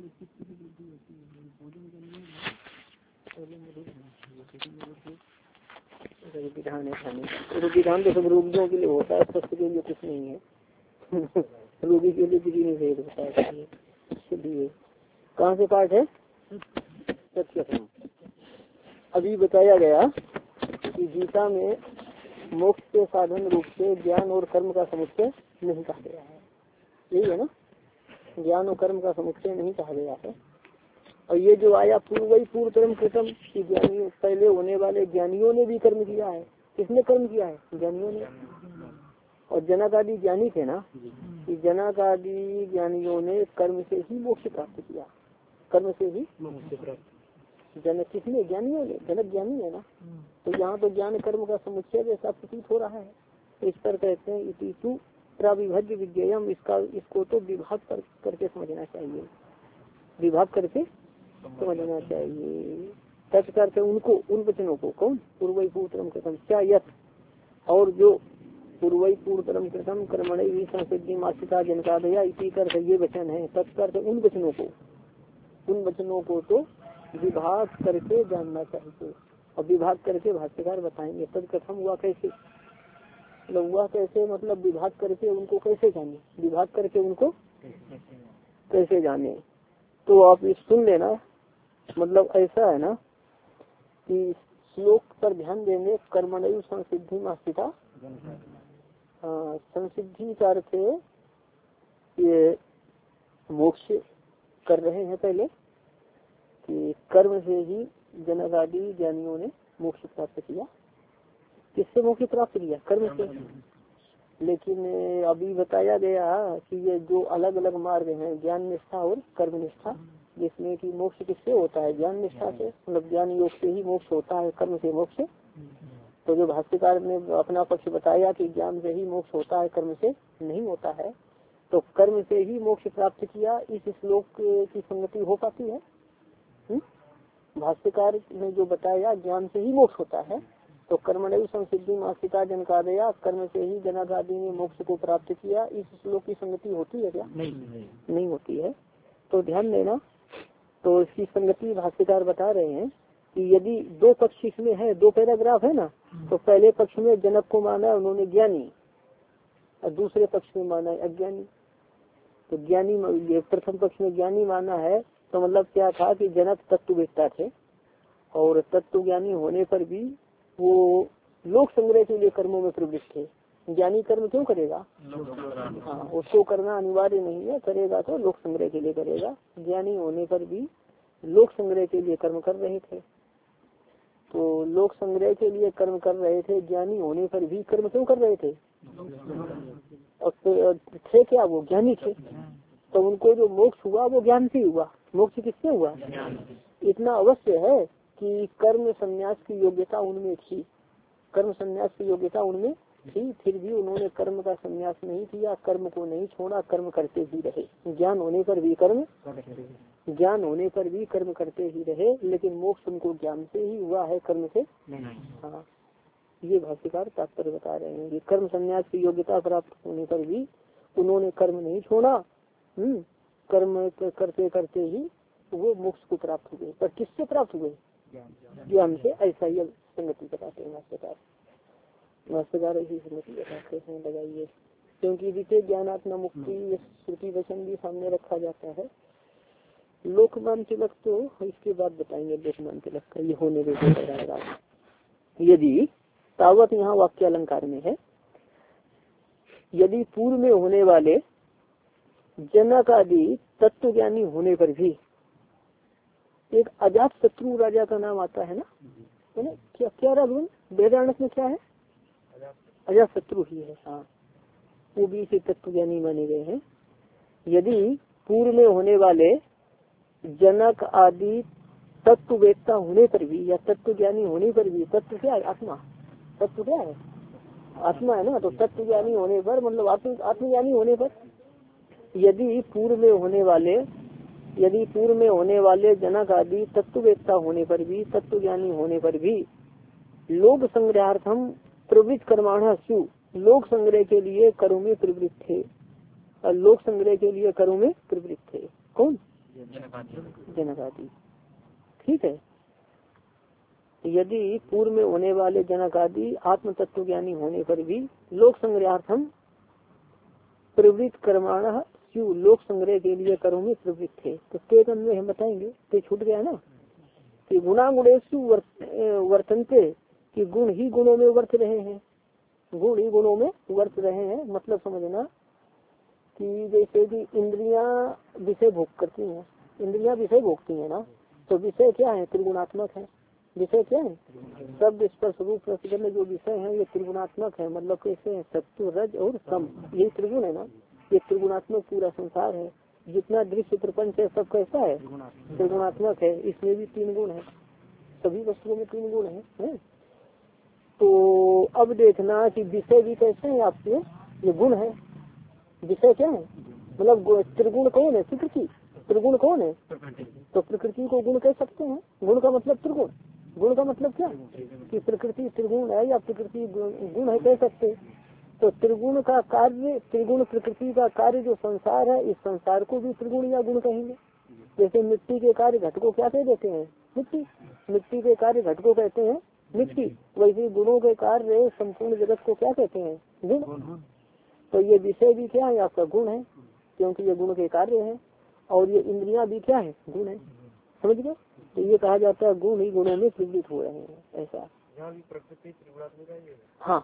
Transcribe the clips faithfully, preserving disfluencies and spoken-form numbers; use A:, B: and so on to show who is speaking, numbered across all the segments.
A: विधान है, विधान तो सब रोगियों के लिए होता है, स्वस्थ के लिए कुछ नहीं है। रोगी के लिए किसी नहीं भेद होता है। इसलिए कहाँ से पाठ है? सत्य। अभी बताया गया कि गीता में मोक्ष के साधन रूप से ज्ञान और कर्म का समुच्चय नहीं कहा गया है। यही है ना, ज्ञान और कर्म का समुच्चय नहीं कहा गया है। और ये जो आया पूर्व ही पूर्व कर्म कृतम कि ज्ञानियों पहले होने वाले ज्ञानियों ने भी कर्म किया है। किसने कर्म किया है? ज्ञानियों ने। और जनक आदि ज्ञानी थे ना, कि जनक आदि ज्ञानियों ने कर्म से ही मोक्ष प्राप्त किया। कर्म से ही जनक किसने? ज्ञानियों ने। जनक ज्ञानी है ना, तो यहाँ तो ज्ञान कर्म का समुच्चय जैसा प्रतीत हो रहा है। तो इस पर कहते हैं इति तु प्राविभज्य विज्ञेयम, इसका इसको तो विभाग कर, करके समझना चाहिए। विभाग करके समझना चाहिए। तत् करते उनको, उन वचनों को। कौन? पूर्व पूर्वतरम कृतम क्या यथ, और जो पूर्व पूर्वतरम कृतम कर्मणि संसिद्धि मासिका जनकादया इसी कर ये वचन है। तत्कर उन वचनों को, उन वचनों को तो विभाग करके जानना चाहिए। और विभाग करके भाष्यकार बताएंगे तत्कथम हुआ कैसे, मतलब हुआ कैसे, मतलब विभाग करके उनको कैसे जाने, विभाग करके उनको कैसे जाने। तो आप इस सुन लेना, मतलब ऐसा है ना कि श्लोक पर ध्यान देंगे। कर्मणि संसिद्धि मास्तिका, हाँ संसिद्धि का अर्थ ये मोक्ष कर रहे हैं पहले, कि कर्म से ही जनक आदि ज्ञानियों ने मोक्ष प्राप्त किया। किससे मोक्ष प्राप्त किया? कर्म से। लेकिन अभी बताया गया कि ये जो अलग अलग मार्ग हैं, ज्ञान निष्ठा और कर्म निष्ठा, जिसमें कि मोक्ष किससे होता है? ज्ञान निष्ठा से, मतलब ज्ञान योग से ही मोक्ष होता है, कर्म से मोक्ष। तो जो भाष्यकार ने अपना पक्ष बताया कि ज्ञान से ही मोक्ष होता है, कर्म से नहीं होता है, तो कर्म से ही मोक्ष प्राप्त किया, इस श्लोक की संगति हो पाती है? भाष्यकार ने जो बताया ज्ञान से ही मोक्ष होता है, तो कर्मणि संसिद्धि मासिका जनकादया, कर्म से ही जनक आदि ने मोक्ष को प्राप्त किया, इस श्लोक की संगति होती है क्या? नहीं, नहीं, नहीं होती है। तो ध्यान देना। तो इसकी संगति भाष्यकार बता रहे हैं कि यदि दो पक्ष इसमें है, दो पैराग्राफ है ना, तो पहले पक्ष में जनक को माना उन्होंने ज्ञानी, और दूसरे पक्ष में माना है अज्ञानी। तो ज्ञानी, प्रथम पक्ष में ज्ञानी माना है, तो मतलब क्या था कि जनक तत्ववेत्ता थे, और तत्व ज्ञानी होने पर भी वो लोक संग्रह के लिए कर्मों में प्रवृत्त थे। ज्ञानी कर्म क्यों करेगा? हाँ, उसको करना अनिवार्य नहीं है, करेगा तो लोक संग्रह के लिए करेगा। ज्ञानी होने पर भी लोक संग्रह के लिए कर्म कर रहे थे। तो लोक संग्रह के लिए कर्म कर रहे थे, ज्ञानी होने पर भी कर्म क्यों कर रहे थे? और थे क्या? वो ज्ञानी थे। तो उनको जो मोक्ष हुआ वो ज्ञान से हुआ। मोक्ष किससे हुआ? इतना अवश्य है कि कर्म संन्यास की योग्यता उनमें थी, कर्म संन्यास की योग्यता उनमें थी, फिर भी उन्होंने कर्म का संन्यास नहीं किया, कर्म को नहीं छोड़ा, कर्म करते ही रहे। ज्ञान होने पर भी कर्म, ज्ञान होने पर भी कर्म करते ही रहे, लेकिन मोक्ष उनको ज्ञान से ही हुआ है, कर्म से नहीं। हाँ, ये भाष्यकार तात्पर्य बता रहे हैं कि कर्म संन्यास की योग्यता प्राप्त होने पर भी उन्होंने कर्म नहीं छोड़ा, हम्म कर्म करते करते ही वो मोक्ष को प्राप्त हुए। पर किससे प्राप्त हुए? ज्ञान से। ऐसा ही संगति बताते हैं भाष्यकार। भाष्यकार ऐसी संगति बताते हैं, लगाइए। क्योंकि विषय ज्ञानात्मा मुक्ति ये श्रुति वचन भी सामने रखा जाता है। लोकमान तिलक तो इसके बाद बताएंगे। लोकमान तिलक का ये होने देगा। यदि तावत यहाँ वाक्य अलंकार में है, यदि पूर्व में होने वाले जनक आदि तत्व ज्ञानी होने पर भी, एक अजात शत्रु राजा का नाम आता है ना, है ना? क्या क्या राघवन वेदांत में क्या है? अजात शत्रु ही है। हाँ, वो भी इसे तत्व ज्ञानी माने गए हैं। यदि पूर्व में होने वाले जनक आदि तत्ववेत्ता होने पर भी या तत्व ज्ञानी होने पर भी, तत्व क्या है? आत्मा। तत्व क्या है? आत्मा है ना। तो तत्व ज्ञानी होने पर मतलब आत्म आत्मज्ञानी होने पर, यदि पूर्व में होने वाले यदि पूर्व में होने वाले जनक आदि तत्ववेत्ता होने पर भी, तत्व ज्ञानी होने पर भी लोक संग्रहार्थम प्रवृत्त कर्माणा सु, लोक संग्रह के लिए कर्म में प्रवृत्त थे, और लोक संग्रह के लिए कर्म में प्रवृत्त थे। कौन? जनक आदि। ठीक है, यदि पूर्व में होने वाले जनक आदि आत्म तत्व ज्ञानी होने पर भी लोक संग्रहार्थम प्रवृत्त कर्माण स्यु, लोक संग्रह के लिए कर्म में प्रवृत्त थे। तो तेज में हम बताएंगे, ते छूट गया ना कि गुणा गुणेशु वर्तनते, कि गुण ही गुणों में वर्त रहे हैं, गुण ही गुणों में वर्त रहे हैं। मतलब समझना कि जैसे कि इंद्रियां विषय भोग करती हैं, इंद्रियां विषय भोगती हैं ना, तो विषय क्या है? त्रिगुणात्मक है। विषय क्या है? शब्द स्पर्श रूप रसगंध जो विषय है ये त्रिगुणात्मक है। मतलब कैसे है? सत्व रज और सम, यही त्रिगुण है ना। ये त्रिगुणात्मक पूरा संसार है, जितना दृश्य प्रपंच है सब कैसा है? त्रिगुणात्मक है। इसमें भी तीन गुण है, सभी वस्तुओं में तीन गुण है, है? तो अब देखना कि विषय भी कैसे है आपके? ये गुण है। विषय क्या है? मतलब त्रिगुण कौन है? प्रकृति। त्रिगुण कौन है? तो प्रकृति को गुण कह सकते हैं। गुण का मतलब त्रिगुण। गुण का मतलब क्या? कि प्रकृति त्रिगुण है या प्रकृति गुण है कह सकते। तो त्रिगुण का कार्य, त्रिगुण प्रकृति का कार्य जो संसार है, इस संसार को भी त्रिगुण या गुण कहेंगे। जैसे मिट्टी के कार्य घट को क्या कह देते हैं? मिट्टी। मिट्टी के कार्य घट को कहते हैं मिट्टी। वैसे गुणों के कार्य संपूर्ण जगत को क्या कहते हैं? गुण। तो ये विषय भी क्या है? आपका गुण है, क्योंकि ये गुण के कार्य है। और ये इंद्रियां भी क्या है? गुण है। समझ गए? तो ये कहा जाता है गुण ही गुणों में प्रवृत्त हो रहे हैं, ऐसा। प्रकृति हाँ,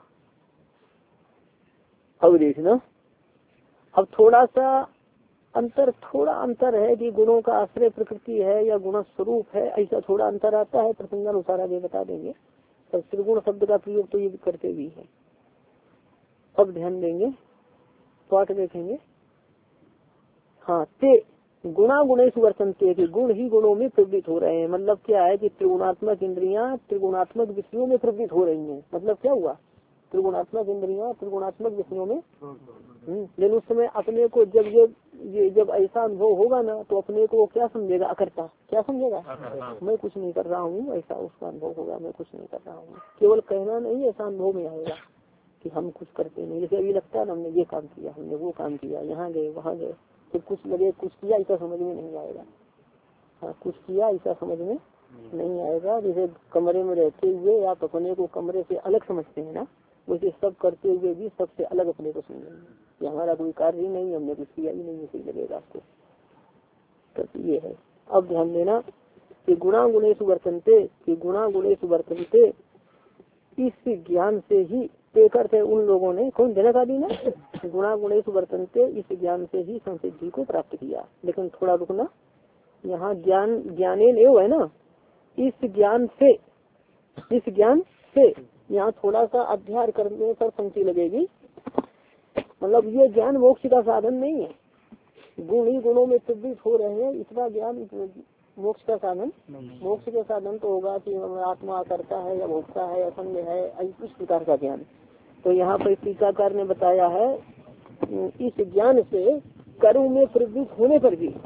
A: अब देखना, अब थोड़ा सा अंतर, थोड़ा अंतर है कि गुणों का आश्रय प्रकृति है या गुण स्वरूप है, ऐसा थोड़ा अंतर आता है। प्रसंगानुसार आगे बता देंगे। तो त्रिगुण शब्द का प्रयोग तो ये करते भी है। अब ध्यान देंगे, पाठ देखेंगे। हाँ, ते गुणा गुणेश वर्तनते, कि गुण ही गुणों में प्रवृत्त हो रहे हैं। मतलब क्या है कि त्रिगुणात्मक इंद्रियां त्रिगुणात्मक विषयों में प्रवृत्त हो रही हैं। मतलब क्या हुआ? त्रिगुणात्मक इंद्रियां त्रिगुणात्मक विषयों में। लेकिन उस समय अपने को जब ये, ये जब ऐसा अनुभव होगा ना, तो अपने को क्या समझेगा? अकर्ता। क्या समझेगा? मैं कुछ नहीं कर रहा हूँ, ऐसा उसका अनुभव होगा। मैं कुछ नहीं कर रहा हूँ, केवल कहना नहीं, ऐसा अनुभव में आएगा कि हम कुछ करते नहीं। जैसे अभी लगता है ना, हमने ये काम किया, हमने वो काम किया, यहाँ गए वहाँ गए, तो कुछ लगे कुछ किया, ऐसा समझ में नहीं आएगा। हाँ, कुछ किया ऐसा समझ में नहीं आएगा। जैसे कमरे में रहते हुए आप अपने को कमरे से अलग समझते हैं ना, वैसे सब करते हुए भी सबसे अलग अपने को समझेंगे कि हमारा कोई कार्य ही नहीं, हमने कुछ किया ही नहीं, ऐसे लगेगा आपको। तो ये है। अब ध्यान देना कि गुणा गुणेश वर्तनते, कि गुणा गुणेश वर्तनते, इस ज्ञान से ही ते करते उन लोगों ने, कौन? जनक आदि ने गुणा गुणेश वर्तनते, इस ज्ञान से ही संसिद्धि को प्राप्त किया। लेकिन थोड़ा रुकना, यहाँ ज्ञान ज्ञाने नहीं है ना, इस ज्ञान से, इस ज्ञान से, यहाँ थोड़ा सा अध्ययन करने पर पंक्ति लगेगी। मतलब ये ज्ञान मोक्ष का साधन नहीं है। गुण ही गुणों में प्रवृत्त हो रहे हैं, इतना ज्ञान मोक्ष का साधन। मोक्ष के साधन तो होगा कि आत्मा करता है या भोगता है, असंग है, इस प्रकार का ज्ञान। तो यहाँ पर टीकाकार ने बताया है, इस ज्ञान से कर्म में प्रवृत्त होने पर भी,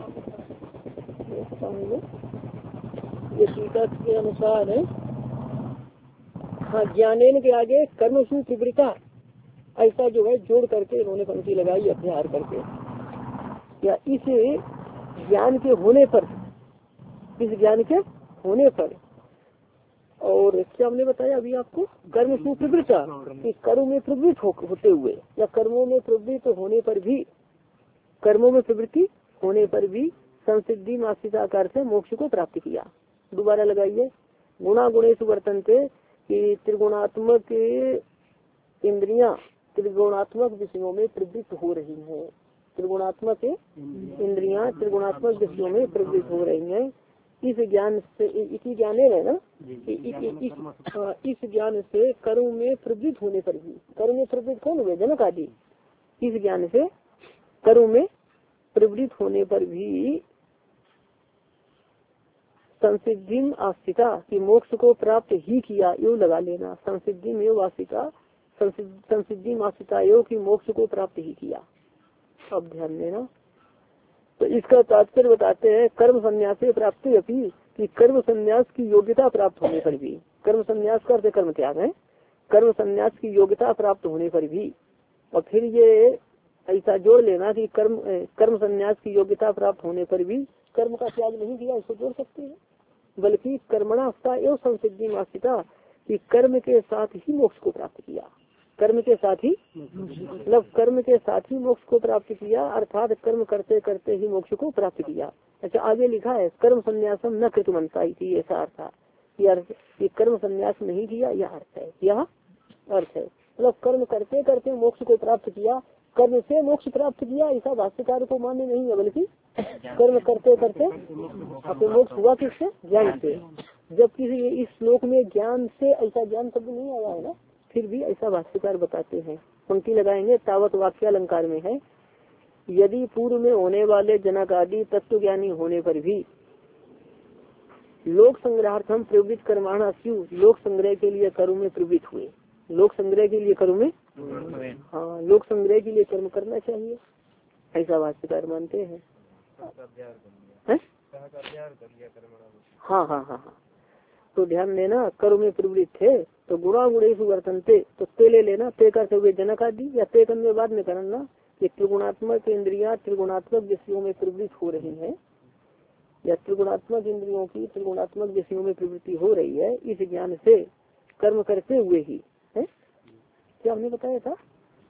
A: ये टीका के अनुसार है। हाँ, ज्ञानेन के आगे कर्म सु तीव्रता, ऐसा जो है जोड़ करके इन्होंने पंक्ति लगाई अध्ययन करके। या इस ज्ञान के होने पर, इस ज्ञान के होने पर, और क्या हमने बताया अभी आपको? कर्म सु तीव्रता, कि कर्म में प्रवृत्त हो, होते हुए या कर्मों में प्रवृत्त होने पर भी, कर्मों में प्रवृत्ति होने पर भी संसिद्धि मासिकाकार से मोक्ष को प्राप्त किया। दोबारा लगाइए, गुणा गुणेश वर्तनते, कि त्रिगुणात्मक इंद्रियां त्रिगुणात्मक विषयों में प्रवृत्त हो रही हैं। त्रिगुणात्मक इंद्रियां त्रिगुणात्मक विषयों में प्रवृत्त हो रही हैं। इस ज्ञान से, इसी ज्ञान है ना, इस, इस ज्ञान से कर्म में प्रवृत्त होने पर भी, कर्म में प्रवृत्त कौन हुए? जनक आदि। इस ज्ञान से कर्म में प्रवृत्त होने पर भी संसिद्धि आस्तिका, की मोक्ष को प्राप्त ही किया, यो लगा लेना। संसिद्धि में वासिका, संसिद्धि आस्तिका यो की मोक्ष को प्राप्त ही किया। अब ध्यान देना, तो इसका तात्पर्य बताते हैं, कर्म संन्यास से प्राप्ति अपनी, कि कर्म संन्यास की योग्यता प्राप्त होने पर भी, कर्म संन्यास का अर्थ कर्म त्याग है, कर्म संन्यास की योग्यता प्राप्त होने पर भी। और फिर ये ऐसा जोड़ लेना कि कर्म कर्म संन्यास की योग्यता प्राप्त होने पर भी कर्म का त्याग नहीं किया, इसको जोड़ सकते हैं। बल्कि कर्मणास्था एवं संसिद्धि मास्तिता कि कर्म के साथ ही मोक्ष को प्राप्त किया, कर्म के साथ ही मतलब कर्म के साथ ही मोक्ष को प्राप्त किया, अर्थात कर्म करते करते ही मोक्ष को प्राप्त किया। अच्छा आगे लिखा है कर्म संन्यासम न कृतमंता, ऐसा अर्थ था कि कर्म संन्यास नहीं किया, यह अर्थ है, यह अर्थ है मतलब कर्म करते करते मोक्ष को प्राप्त किया, कर्म से मोक्ष प्राप्त किया ऐसा भाष्यकार को मान्य नहीं है, बल्कि कर्म करते करते अपने मोक्ष हुआ किससे, ज्ञान से। जबकि इस श्लोक में ज्ञान से ऐसा ज्ञान शब्द नहीं आया है ना, फिर भी ऐसा भाष्यकार बताते हैं। पंक्ति लगाएंगे, तावत वाक्य अलंकार में है, यदि पूर्व में होने वाले जनक आदि तत्व ज्ञानी होने पर भी लोक संग्रहार्थम प्रवृत्त कर्माणा क्यों, लोक संग्रह के लिए कर्म में प्रवृत्त हुए, लोक संग्रह के लिए कर्म में, हाँ लोक संग्रह के लिए कर्म करना चाहिए, ऐसा भाष्यकार मानते हैं। हाँ हाँ हाँ हाँ तो ध्यान देना, कर्म में प्रवृत्त थे तो गुणा गुणेश वर्तनते, तो ते ले लेना, ते करते हुए जनक आदि, या ते करने बाद में करना कि त्रिगुणात्मक इंद्रियां त्रिगुणात्मक विषयों में प्रवृत्त हो रही हैं, या त्रिगुणात्मक इंद्रियों की त्रिगुणात्मक विषयों में प्रवृत्ति हो रही है, इस ज्ञान से कर्म करते हुए ही है, क्या हमने बताया था,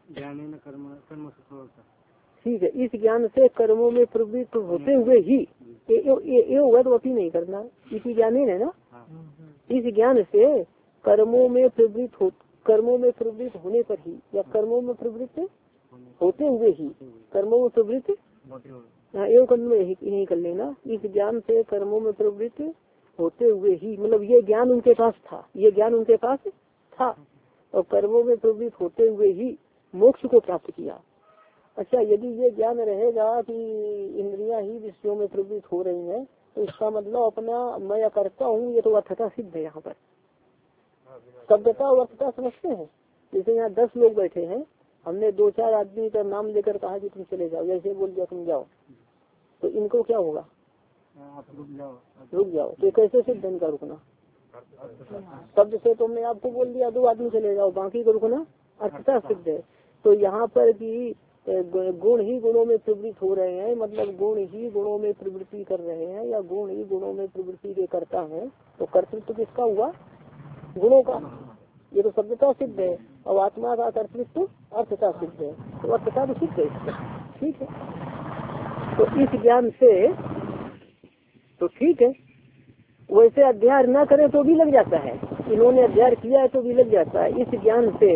A: ठीक है, इस ज्ञान से कर्मों में प्रवृत्त होते हुए ही ये होगा तो अभी नहीं करना, इसी ज्ञान है ना, इस ज्ञान से कर्मों में प्रवृत्त हो, कर्मों में प्रवृत्त होने पर ही, या कर्मों में प्रवृत्त होते हुए ही, कर्मों में प्रवृत्त एवं कर्म में यही कर लेना, इस ज्ञान से कर्मों में प्रवृत्त होते हुए ही, मतलब ये ज्ञान उनके पास था, ये ज्ञान उनके पास था और कर्मों में प्रवृत्त होते हुए ही मोक्ष को प्राप्त किया। अच्छा यदि ये ज्ञान रहेगा कि इंद्रियां ही विषयों में प्रवृत्त हो रही हैं, तो इसका मतलब अपना मैं करता हूँ, ये तो अर्थता सिद्ध है। यहाँ पर शब्दता और अर्थता समझते हैं। जैसे यहाँ दस लोग बैठे हैं, हमने दो चार आदमी का नाम लेकर कहा कि तुम चले जाओ, जैसे बोल दिया तुम जाओ, तो इनको क्या होगा, रुक जाओ, रुक जाओ, तो कैसे सिद्ध इनका रुकना, शब्द से तो हमने आपको बोल दिया दो आदमी चले जाओ, बाकी को रुकना अर्थता सिद्ध है। तो यहाँ पर कि गुण ही गुणों में प्रवृत्त हो रहे हैं, मतलब गुण ही गुणों में प्रवृत्ति कर रहे हैं, या गुण ही गुणों में प्रवृत्ति के करता है, तो कर्तृत्व किसका हुआ, गुणों का, ये तो शब्दता सिद्ध है, और आत्मा का कर्तृत्व अर्थता सिद्ध है, तो अर्थता तो सिद्ध है इसका, ठीक है। तो इस ज्ञान से तो ठीक है, वैसे अध्ययन न करें तो भी लग जाता है, इन्होंने अध्ययन किया है तो भी लग जाता है। इस ज्ञान से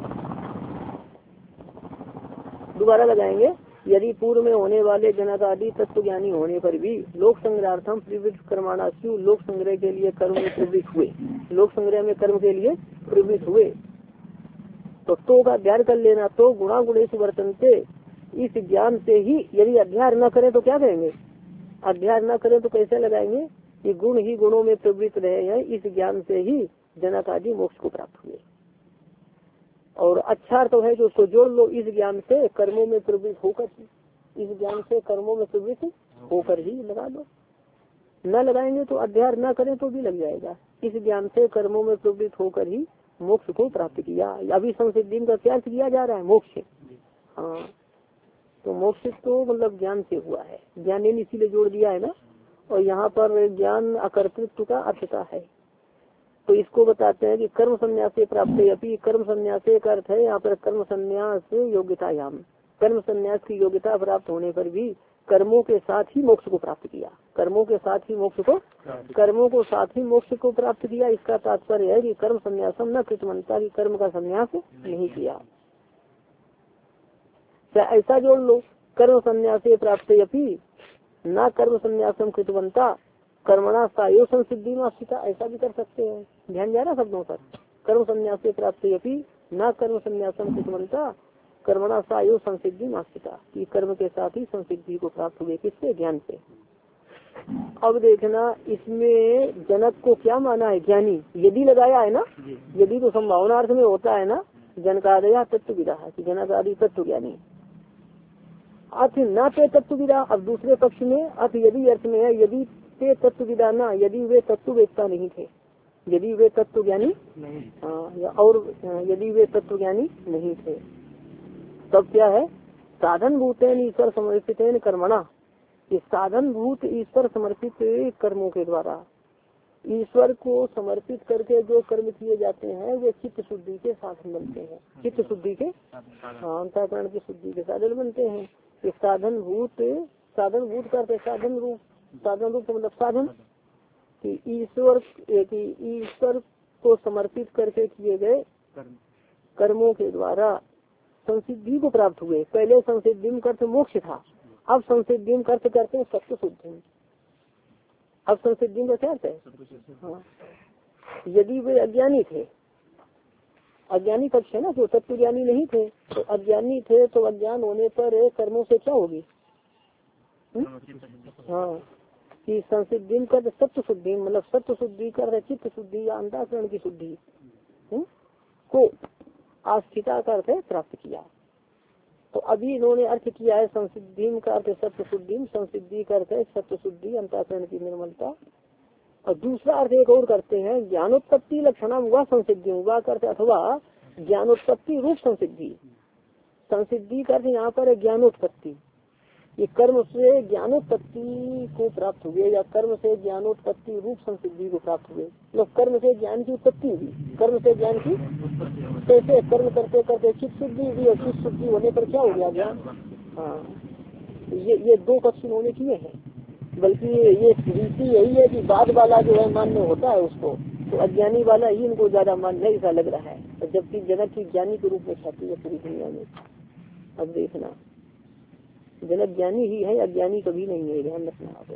A: दोबारा लगाएंगे, यदि पूर्व में होने वाले जनक आदि तत्व ज्ञानी होने पर भी लोक संग्रहार्थम प्रवृत्त कर्माणा क्यों, लोक संग्रह के लिए कर्म में प्रवृत्त हुए, लोक संग्रह में कर्म के लिए प्रवृत्त हुए, तो तो का अध्ययन कर लेना, तो गुणा गुणेश वर्तनते, इस ज्ञान से ही यदि अध्ययन न करें तो क्या करेंगे, अध्ययन न करें तो कैसे लगाएंगे कि गुण ही गुणों में प्रवृत्त रहे हैं, इस ज्ञान से ही जनक आदि मोक्ष को प्राप्त हुए। और अच्छा तो है जो उसको जोड़ लो, इस ज्ञान से कर्मों में प्रवृत्त होकर, इस ज्ञान से कर्मों में प्रवृत्त होकर ही लगा लो, न लगाएंगे तो अध्ययन न करें तो भी लग जाएगा। इस ज्ञान से कर्मों में प्रवृत्त होकर ही मोक्ष को प्राप्त किया, अभी संसिद्धि का क्या किया जा रहा है, मोक्ष, हाँ तो मोक्ष तो मतलब ज्ञान से हुआ है, ज्ञान ने इसीलिए जोड़ दिया है ना। और यहाँ पर ज्ञान अकर्तृत्व का अर्थता है, तो इसको बताते हैं कि कर्म संन्यास से प्राप्त है, अभी कर्म संन्यास का अर्थ है यहाँ पर कर्म संन्यास योग्यतायाम, कर्म संन्यास की योग्यता प्राप्त होने पर भी कर्मों के साथ ही मोक्ष को प्राप्त किया, कर्मों के साथ ही मोक्ष को कर्मों को साथ ही मोक्ष को प्राप्त किया। इसका तात्पर्य है कि कर्म संन्यासम न कृतमंता, की कर्म का संन्यास नहीं किया। क्या ऐसा जोड़ लो, कर्म संन्यास से प्राप्त अपनी न कर्म संन्यासम कृतवंता कर्मणा सायो संसिद्धि में स्थिता, ऐसा भी कर सकते हैं। ध्यान जा रहा शब्दों पर, कर्म संन्यास से प्राप्त अपनी न कर्म संन्यासम कृतवंता कर्मणा सायो संसिद्धि में स्थिता, कि कर्म के साथ ही संसिद्धि को प्राप्त हुए, किससे, ज्ञान से। अब देखना इसमें जनक को क्या माना है, ज्ञानी, यदि लगाया है ना, यदि तो संभावनार्थ में होता है ना, जनकादया तत्व विदा, जनक आदि तत्व ज्ञानी, अर्थ न ते तत्व विदा। अब दूसरे पक्ष में अर्थ यदि अर्थ में है, यदि ते तत्व विदा ना, यदि वे तत्व वेदता नहीं थे, यदि वे तत्व ज्ञानी हाँ, और यदि वे तत्व ज्ञानी नहीं थे, तब क्या है, साधन भूतेन ईश्वर समर्पित कर्मणा, इस साधन भूत ईश्वर समर्पित कर्मों के द्वारा ईश्वर को समर्पित करके जो कर्म किए जाते हैं वे चित्त शुद्धि के साधन बनते हैं। चित्त शुद्धि के हाँ अंतःकरण की शुद्धि के साधन बनते हैं। इस साधन भूत, साधन भूत करते साधन रूप, साधन रूप मतलब साधन कि ईश्वर कि ईश्वर को समर्पित करके किए गए कर्मों के द्वारा संसिद्धि को प्राप्त हुए। पहले संसिद्धि करते मोक्ष था, अब संसिद्धि करते करते सत्य शुद्धि। अब संसिद्धि का क्या है? हाँ, यदि वे अज्ञानी थे, अज्ञानी पक्ष है ना, जो तत्व ज्ञानी नहीं थे, तो अज्ञानी थे तो अज्ञान होने पर कर्मों से क्या होगी? हाँ, कि संसिद्धि कर सत्य शुद्धि मतलब सत्य शुद्धि कर चित्त शुद्धि या अंतःकरण की शुद्धि को आस्थिता का अर्थ प्राप्त किया। तो अभी इन्होंने अर्थ किया है संसिद्धि का अर्थ सत्य शुद्धि, संसिद्धि का अर्थ है सत्य शुद्धि अंतःकरण की निर्मलता। और दूसरा अर्थ एक और करते हैं ज्ञानोत्पत्ति लक्षणा हुआ संसिद्धि हुआ करते अथवा ज्ञानोत्पत्ति रूप संसिद्धि। संसिद्धि का अर्थ यहाँ पर ज्ञानोत्पत्ति, ये कर्म से ज्ञानोत्पत्ति को प्राप्त हुए या कर्म से ज्ञानोत्पत्ति रूप संसिद्धि को प्राप्त हुए। मतलब कर्म से ज्ञान की उत्पत्ति हुई, कर्म से ज्ञान की कैसे कर्म करते करते चित्त शुद्धि हुई और चित्त शुद्धि होने पर क्या हो गया ज्ञान। हाँ, ये ये दो पक्ष उन्होंने किए हैं। बल्कि ये रीति यही है कि बाद वाला जो है मान्य होता है उसको, तो अज्ञानी वाला ही इनको ज्यादा मान्य ऐसा लग रहा है, जबकि जनक की ज्ञानी के रूप में ख्याति है पूरी दुनिया में। अब देखना जनक ज्ञानी ही है, अज्ञानी कभी नहीं है, ध्यान रखना आप।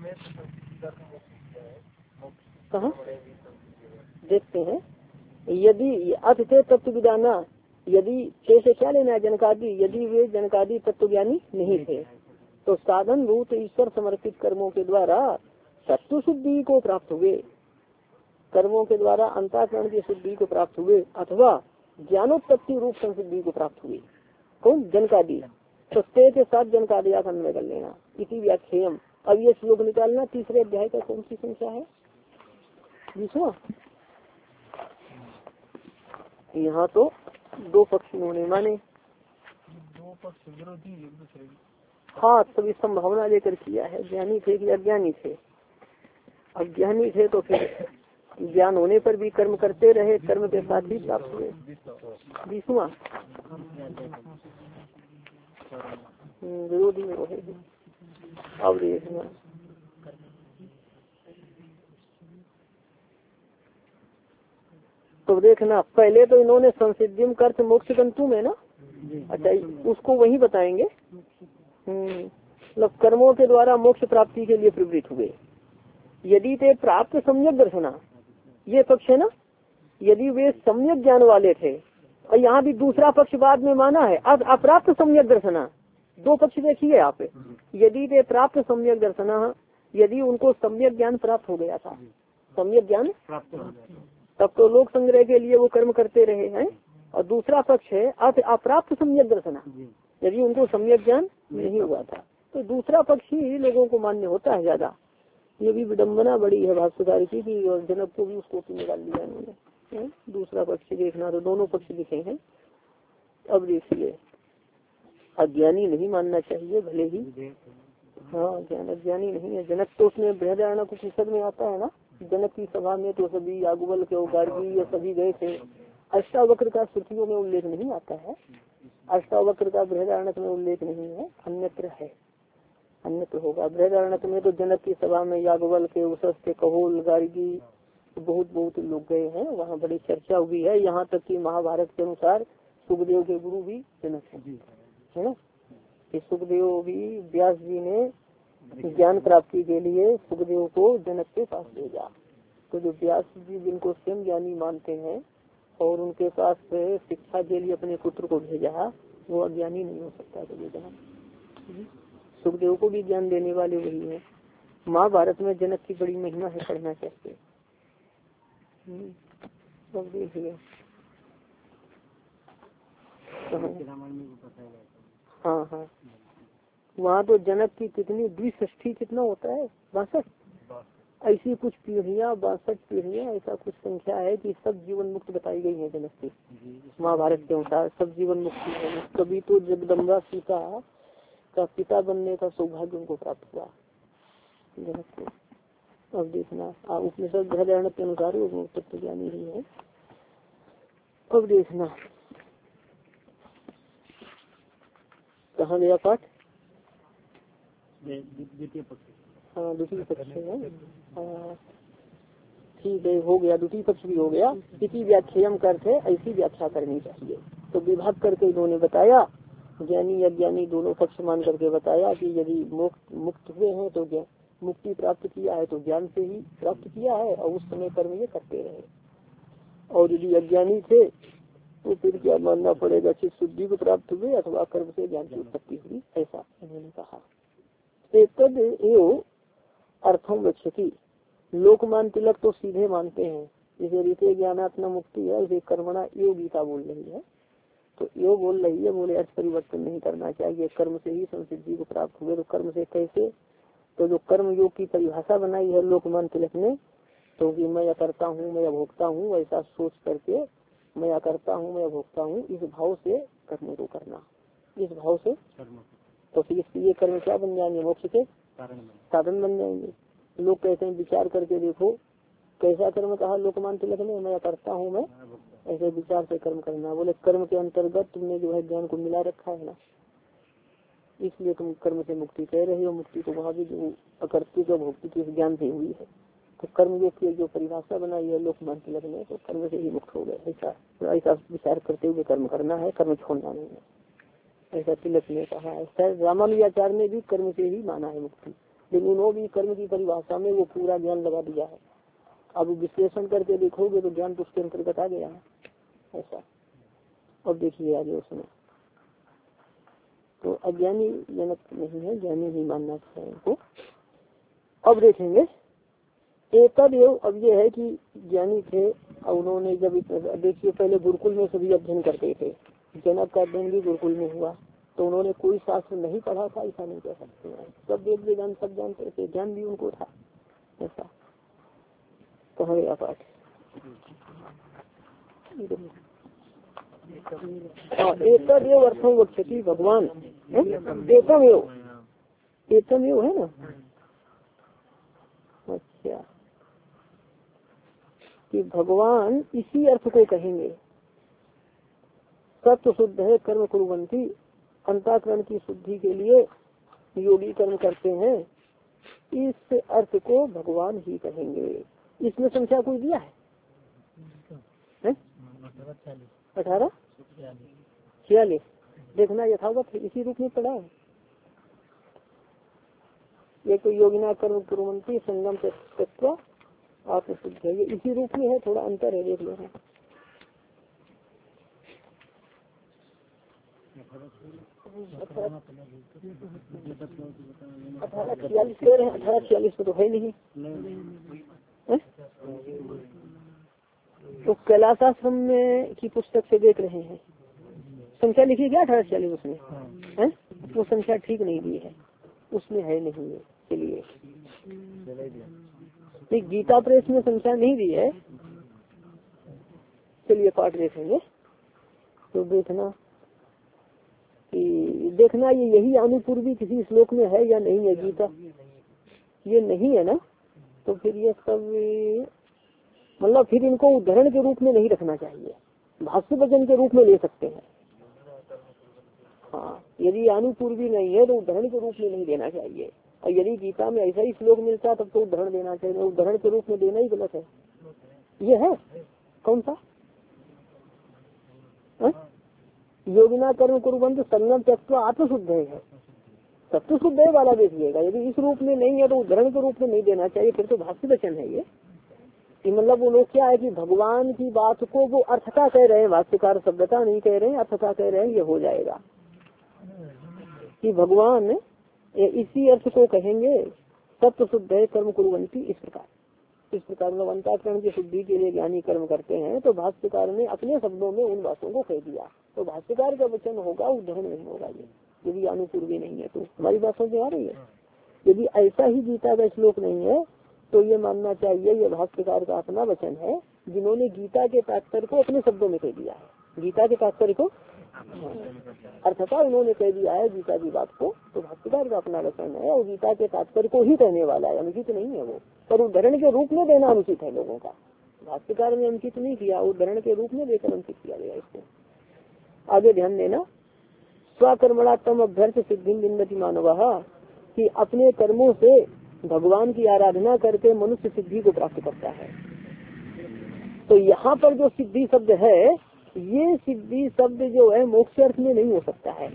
A: कहाँ देखते हैं यदि अथ थे तत्व विदाना, यदि छह से क्या लेना है जनकादि, यदि वे जनकादि तत्व ज्ञानी नहीं थे तो साधन भूत ईश्वर समर्पित कर्मों के द्वारा सत्व शुद्धि को प्राप्त हुए, कर्मों के द्वारा अंतःकरण की शुद्धि को प्राप्त हुए अथवा ज्ञानोत्पत्ति रूप संसिद्धि को प्राप्त हुए। कौन? जनकादि। तो ते के साथ जनकादिया का अन्वय कर लेना इसी व्याख्याम। अब ये श्लोक निकालना तीसरे अध्याय का कौन सी संख्या है? बीसवां। यहाँ तो दो पक्ष उन्होंने माने, दो पक्ष विरोधी एक दूसरे। हाँ, सभी संभावना लेकर किया है। ज्ञानी थे कि अज्ञानी थे? अज्ञानी थे तो फिर ज्ञान होने पर भी कर्म करते रहे, कर्म के साथ ही प्राप्त हुए। बीसवां विरोधी में रहेगी। अब देखना तो देखना पहले तो इन्होंने संसिद्धिम कर्त मोक्ष गंतुम है ना, अच्छा उसको वही बताएंगे। मतलब कर्मों के द्वारा मोक्ष प्राप्ति के लिए प्रवृत्त हुए। यदि ते प्राप्त सम्यक दर्शना, ये पक्ष है ना, यदि वे सम्यक ज्ञान वाले थे। और यहाँ भी दूसरा पक्ष बाद में माना है अब अप्राप्त सम्यक दर्शना। दो पक्ष देखिए आप। यदि ते प्राप्त सम्यक दर्शना, यदि उनको सम्यक ज्ञान प्राप्त हो गया था, सम्यक ज्ञान प्राप्त हो गया तब तो लोक संग्रह के लिए वो कर्म करते रहे हैं। और दूसरा पक्ष है अत अप्राप्त सम्यक दर्शना, यदि उनको सम्यक ज्ञान नहीं हुआ था तो दूसरा पक्ष ही लोगों को मान्य होता है ज्यादा। ये भी विडम्बना बड़ी है भाष्यकार की भी, और जनक को भी उसको निकाल लिया इन्होंने। दूसरा पक्ष देखना तो दोनों पक्ष लिखे हैं। अब देखिए अज्ञानी नहीं मानना चाहिए भले ही, हाँ ज्ञान अज्ञानी नहीं है। जनक तो उसमें बृहदारण्यक उपनिषद में आता है ना, जनक की सभा में तो सभी याज्ञवल्क्य के गार्गी ये सभी गए थे। अष्टावक्र का श्रुतियों में उल्लेख नहीं आता है, अष्टावक्र का बृहदारण्यक में उल्लेख नहीं है, अन्यत्र है, अन्यत्र होगा। बृहदारण्यक में तो जनक की सभा में याज्ञवल्क्य, वशिष्ठ, कहोल, गार्गी बहुत बहुत लोग गए हैं, वहाँ बड़ी चर्चा हुई है। यहाँ तक कि महाभारत के अनुसार सुखदेव के गुरु भी जनक है ना। सुखदेव भी व्यास जी ने ज्ञान प्राप्ति के लिए सुखदेव को जनक के पास भेजा। तो जो व्यास जी जिनको स्वयं ज्ञानी मानते हैं और उनके पास शिक्षा के लिए अपने पुत्र को भेजा, वो अज्ञानी नहीं हो सकता। तो ये जनक सुखदेव को भी ज्ञान देने वाले वही है। महाभारत में जनक की बड़ी महिमा है, पढ़ना चाहिए। अब देखिए हाँ हाँ वहाँ तो जनक की कितनी द्विष्ठी कितना होता है, बासठ ऐसी कुछ पीढ़ियाँ बासठ पीढ़ियाँ ऐसा कुछ संख्या है कि सब जीवन मुक्त बताई गई है जनक की। महाभारत के अनुसार सब जीवन मुक्ति है। कभी तो जगदम्बा सीता का पिता बनने का सौभाग्य उनको प्राप्त हुआ जनक को। अब देखना उपनिषद ग्रहण के अनुसार वो तत्व ज्ञानी ही है। अब देखना कहाँ गया पाठ?
B: द्वितीय पक्ष।
A: हाँ द्वितीय पक्ष है। हाँ ठीक है, हो गया। द्वितीय पक्ष भी हो गया। इसी व्याख्याम करते ऐसी व्याख्या करनी चाहिए। तो विभाग करके इन्होंने बताया, ज्ञानी अज्ञानी दोनों पक्ष मान करके बताया कि यदि मुक्त मुक्त हुए हैं तो क्या मुक्ति प्राप्त किया है तो ज्ञान से ही प्राप्त किया है और उस समय कर्म ये करते रहे। और यदि अज्ञानी थे तो फिर क्या मानना पड़ेगा, चित्त शुद्धि को प्राप्त हुए अथवा कर्म से ज्ञान की उत्पत्ति हुई, ऐसा इन्होंने कहा। तद एवं अर्थम वक्षति। लोकमान तिलक तो सीधे मानते हैं, जैसे रीते ज्ञानात्म मुक्ति है इसे कर्मणा एवं गीता बोल रही है, तो यो बोल रही है, बोले अर्थ परिवर्तन नहीं करना चाहिए, कर्म से ही संसिद्धि को प्राप्त हुए। तो कर्म से कैसे? तो जो कर्म योग की परिभाषा बनाई है लोकमान तिलक ने, तो कि मैं करता हूँ मैं भोगता हूँ, ऐसा सोच करके मैं करता हूँ मैं भोगता हूँ, इस भाव से कर्म को करना, इस भाव से तो फिर ये कर्म क्या बन जाएंगे? मोक्ष के साधन बन जाएंगे। लोग कहते हैं विचार करके देखो कैसा कर्म कहा लोकमान तिलक ने, मैं करता हूँ मैं, ऐसे विचार से कर्म करना। बोले कर्म के अंतर्गत तुमने जो है ज्ञान को मिला रखा है ना, इसलिए तुम कर्म से मुक्ति कह रहे हो। मुक्ति तो वहाँ भी जो अकर्ती जो भोक्ति की ज्ञान से हुई है। तो कर्म योग की जो परिभाषा बनाई है लोकमान तिलक ने, तो कर्म से ही मुक्त हो गए, ऐसा ऐसा विचार करते हुए कर्म करना है, कर्म छोड़ना नहीं है, ऐसा तिलक ने कहा है। रामानुजाचार्य ने भी कर्म से ही माना है मुक्ति, लेकिन उन्होंने भी कर्म की परिभाषा में वो पूरा ज्ञान लगा दिया है। अब विश्लेषण करके देखोगे तो ज्ञान तो उसके अंतर्गत आ गया है ऐसा। अब देखिए आगे उसमें तो अज्ञानी जनक नहीं है, ज्ञानी ही मानना चाहिए इनको। अब देखेंगे एकद एव। अब ये है कि ज्ञानी थे और उन्होंने जब देखिए पहले गुरुकुल में सभी अध्ययन करते थे, जनक का अध्ययन भी गुरुकुल में हुआ, तो उन्होंने कोई शास्त्र नहीं पढ़ा था ऐसा नहीं कह सकते हैं। सब वेद वेदांत सब जानते थे, ज्ञान भी उनको था ऐसा। तो हमें पाठ एकद एव अर्थों वक्षति भगवान एकम एव, एकम एव है ना। अच्छा कि भगवान इसी अर्थ को कहेंगे, सत्य शुद्ध है कर्म कुर्वन्ति, अंतःकरण की शुद्धि के लिए योगी कर्म करते हैं, इस अर्थ को भगवान ही कहेंगे। इसमें संख्या कोई दिया है, है? अठारह छियालीस देखना यथावत इसी रूप में पढ़ा है। ये तो योगिना कर्म कुर्वन्ति संगम तत्व आत्मशुद्ध है, ये इसी रूप में है, थोड़ा अंतर है, देख लेना। अठारह छियालीस कह रहे हैं, अठारह छियालीस में तो है नहीं है? तो कैलाशाश्रम में की पुस्तक से देख रहे हैं, संख्या लिखी क्या अठारह छियालीस उसमें है? वो संख्या ठीक नहीं दी है, उसमें है नहीं है। चलिए नहीं, गीता प्रेस में संख्या नहीं दी है। चलिए पाठ देखेंगे तो देखना कि देखना ये यही अनुपूर्वी किसी श्लोक में है या नहीं है। गीता ये नहीं है ना, तो फिर ये सब मतलब फिर इनको उदाहरण के रूप में नहीं रखना चाहिए, भाष्य वचन के रूप में ले सकते हैं। हाँ यदि अनुपूर्वी नहीं है तो उदाहरण के रूप में नहीं देना चाहिए, और यदि गीता में ऐसा ही श्लोक मिलता तब तो उदाहरण देना चाहिए, उदाहरण के रूप में देना ही गलत है। ये है कौन सा है? योगिना कर्म कुर्वन्ति संगम त्यक्त्वा आत्मशुद्ध है, सत्य शुद्ध है वाला देखिएगा। यदि इस रूप में नहीं है तो उदाहरण के रूप में नहीं देना चाहिए, फिर तो भाष्य वचन है ये। मतलब वो लोग क्या है कि भगवान की बात को वो अर्थता कह रहे हैं, भाष्यकार शब्दता नहीं कह रहे हैं, अर्थता कह रहे हैं, ये हो जाएगा कि भगवान इसी अर्थ को कहेंगे सत्य शुद्ध है कर्म कुर्वन्ति। इस प्रकार इस प्रकार मतलब अंतःकरण की शुद्धि के लिए ज्ञानी कर्म करते हैं, तो भाष्यकार ने अपने शब्दों में उन बातों को कह दिया, तो भाष्यकार का वचन होगा, उदाहरण नहीं होगा ये, यदि अनुपूर्वी नहीं है। तो हमारी बात समझ आ रही है। यदि ऐसा ही गीता का श्लोक नहीं है तो ये मानना चाहिए ये भाष्यकार का अपना वचन है, जिन्होंने गीता के तात्पर्य को अपने शब्दों में कह दिया है। गीता के तात्पर्य को अर्थता उन्होंने कह दिया है गीता की बात को, तो भाष्यकार का अपना वचन है और गीता के तात्पर्य को ही कहने वाला है, अनुचित नहीं है वो। पर उदाहरण के रूप में देना अनुचित है लोगों का। भाष्यकार ने अंकित नहीं किया, उदाहरण के रूप में देकर अंकित किया गया इसको। आगे ध्यान देना, स्वकर्मणात्म अभ्यर्थ सिद्धि विन्दति मानवः, कि अपने कर्मों से भगवान की आराधना करके मनुष्य सिद्धि को प्राप्त करता है। तो यहाँ पर जो सिद्धि शब्द है, ये सिद्धि शब्द जो है मोक्ष अर्थ में नहीं हो सकता है,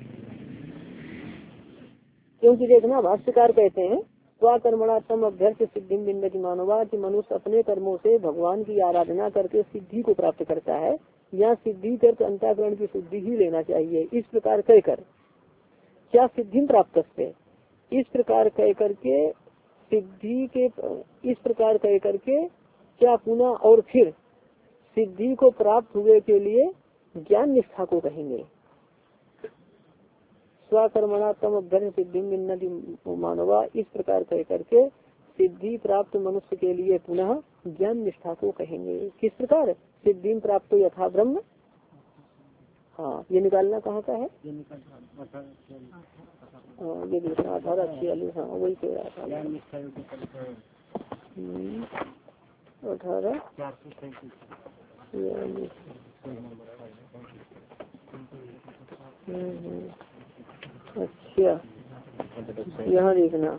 A: क्योंकि देखना भाष्यकार कहते हैं स्वकर्मणात्म अभ्यर्थ सिद्धि विन्दति मानवा, कि मनुष्य अपने कर्मों से भगवान की आराधना करके सिद्धि को प्राप्त करता है। या सिद्धि कर अंतःकरण की शुद्धि ही लेना चाहिए। इस प्रकार कहकर क्या सिद्धि प्राप्त करते, इस प्रकार कह करके सिद्धि के इस प्रकार कह करके क्या पुनः और फिर सिद्धि को प्राप्त हुए के लिए ज्ञान निष्ठा को कहेंगे। स्वकर्मणात्म अभ्यर्थ सिद्धि विन्दति मानवा, इस प्रकार कह करके सिद्धि प्राप्त मनुष्य के लिए पुनः ज्ञान निष्ठा को कहेंगे। किस प्रकार सिद्धि प्राप्त यथा ब्रह्म। हाँ, ये निकालना कहाँ का है, हाँ ये देखना अठारह छियालीस, हाँ वही कह रहा था अठारह अच्छा। यहाँ देखना